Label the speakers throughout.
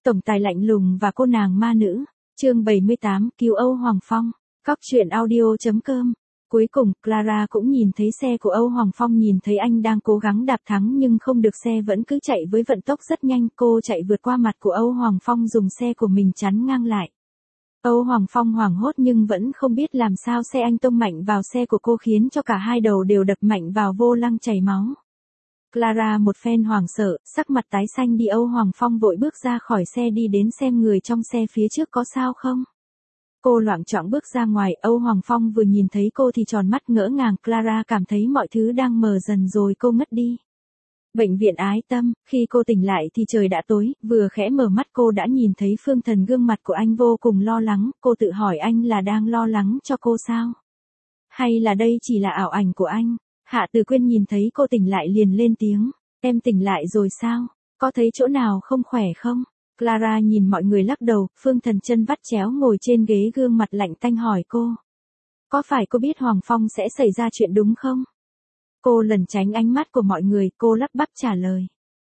Speaker 1: Tổng tài lạnh lùng và cô nàng ma nữ. Chương 78, cứu Âu Hoàng Phong. Cóc truyện audio.com. Cuối cùng, Clara cũng nhìn thấy xe của Âu Hoàng Phong, nhìn thấy anh đang cố gắng đạp thắng nhưng không được, xe vẫn cứ chạy với vận tốc rất nhanh. Cô chạy vượt qua mặt của Âu Hoàng Phong, dùng xe của mình chắn ngang lại. Âu Hoàng Phong hoảng hốt nhưng vẫn không biết làm sao, xe anh tông mạnh vào xe của cô khiến cho cả hai đầu đều đập mạnh vào vô lăng chảy máu. Clara một phen hoảng sợ, sắc mặt tái xanh đi. Âu Hoàng Phong vội bước ra khỏi xe đi đến xem người trong xe phía trước có sao không. Cô loạng choạng bước ra ngoài, Âu Hoàng Phong vừa nhìn thấy cô thì tròn mắt ngỡ ngàng. Clara cảm thấy mọi thứ đang mờ dần rồi cô ngất đi. Bệnh viện Ái Tâm, khi cô tỉnh lại thì trời đã tối, vừa khẽ mở mắt cô đã nhìn thấy Phương Thần, gương mặt của anh vô cùng lo lắng. Cô tự hỏi anh là đang lo lắng cho cô sao? Hay là đây chỉ là ảo ảnh của anh? Hạ Từ Quyên nhìn thấy cô tỉnh lại liền lên tiếng, em tỉnh lại rồi sao? Có thấy chỗ nào không khỏe không? Clara nhìn mọi người lắc đầu. Phương Thần chân vắt chéo ngồi trên ghế, gương mặt lạnh tanh hỏi cô. Có phải cô biết Hoàng Phong sẽ xảy ra chuyện đúng không? Cô lẩn tránh ánh mắt của mọi người, cô lắp bắp trả lời.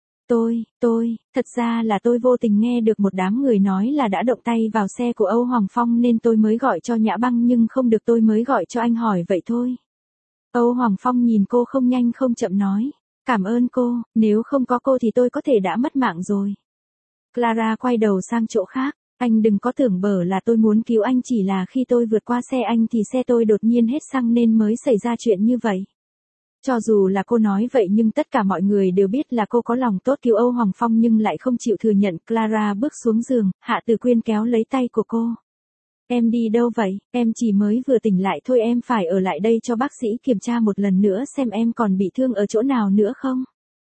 Speaker 1: Thật ra là tôi vô tình nghe được một đám người nói là đã động tay vào xe của Âu Hoàng Phong nên tôi mới gọi cho Nhã Băng, nhưng không được tôi mới gọi cho anh hỏi vậy thôi. Âu Hoàng Phong nhìn cô không nhanh không chậm nói. Cảm ơn cô, nếu không có cô thì tôi có thể đã mất mạng rồi. Clara quay đầu sang chỗ khác. Anh đừng có tưởng bở là tôi muốn cứu anh, chỉ là khi tôi vượt qua xe anh thì xe tôi đột nhiên hết xăng nên mới xảy ra chuyện như vậy. Cho dù là cô nói vậy nhưng tất cả mọi người đều biết là cô có lòng tốt cứu Âu Hoàng Phong nhưng lại không chịu thừa nhận. Clara bước xuống giường, Hạ Từ Quyên kéo lấy tay của cô. Em đi đâu vậy? Em chỉ mới vừa tỉnh lại thôi, em phải ở lại đây cho bác sĩ kiểm tra một lần nữa xem em còn bị thương ở chỗ nào nữa không?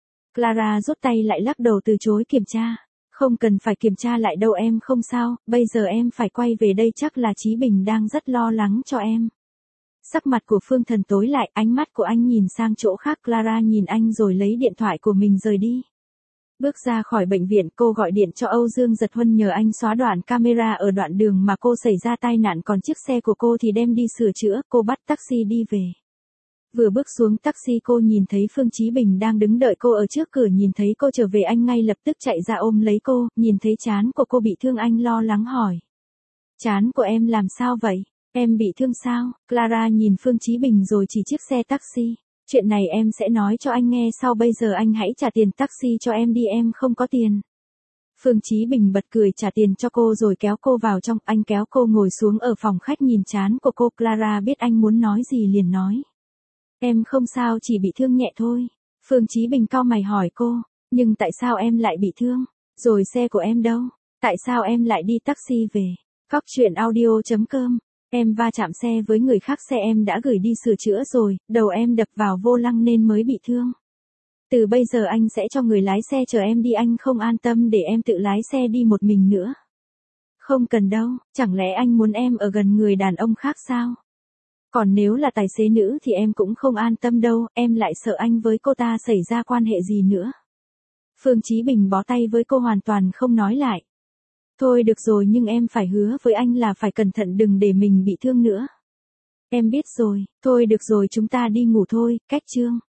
Speaker 1: Clara rút tay lại, lắc đầu từ chối kiểm tra. Không cần phải kiểm tra lại đâu, em không sao, bây giờ em phải quay về đây, chắc là Chí Bình đang rất lo lắng cho em. Sắc mặt của Phương Thần tối lại, ánh mắt của anh nhìn sang chỗ khác. Clara nhìn anh rồi lấy điện thoại của mình rời đi. Bước ra khỏi bệnh viện, cô gọi điện cho Âu Dương Giật Huân nhờ anh xóa đoạn camera ở đoạn đường mà cô xảy ra tai nạn, còn chiếc xe của cô thì đem đi sửa chữa. Cô bắt taxi đi về. Vừa bước xuống taxi cô nhìn thấy Phương Chí Bình đang đứng đợi cô ở trước cửa, nhìn thấy cô trở về anh ngay lập tức chạy ra ôm lấy cô, nhìn thấy trán của cô bị thương anh lo lắng hỏi. Trán của em làm sao vậy? Em bị thương sao? Clara nhìn Phương Chí Bình rồi chỉ chiếc xe taxi. Chuyện này em sẽ nói cho anh nghe sau, bây giờ anh hãy trả tiền taxi cho em đi, em không có tiền. Phương Chí Bình bật cười trả tiền cho cô rồi kéo cô vào trong, anh kéo cô ngồi xuống ở phòng khách, nhìn trán của cô. Clara biết anh muốn nói gì liền nói. Em không sao, chỉ bị thương nhẹ thôi. Phương Chí Bình cau mày hỏi cô, nhưng tại sao em lại bị thương? Rồi xe của em đâu? Tại sao em lại đi taxi về? Cóc truyện audio.com. Em va chạm xe với người khác, xe em đã gửi đi sửa chữa rồi, đầu em đập vào vô lăng nên mới bị thương. Từ bây giờ anh sẽ cho người lái xe chở em đi, anh không an tâm để em tự lái xe đi một mình nữa. Không cần đâu, chẳng lẽ anh muốn em ở gần người đàn ông khác sao? Còn nếu là tài xế nữ thì em cũng không an tâm đâu, em lại sợ anh với cô ta xảy ra quan hệ gì nữa. Phương Chí Bình bó tay với cô, hoàn toàn không nói lại. Thôi được rồi, nhưng em phải hứa với anh là phải cẩn thận, đừng để mình bị thương nữa. Em biết rồi, thôi được rồi, chúng ta đi ngủ thôi. Cách chương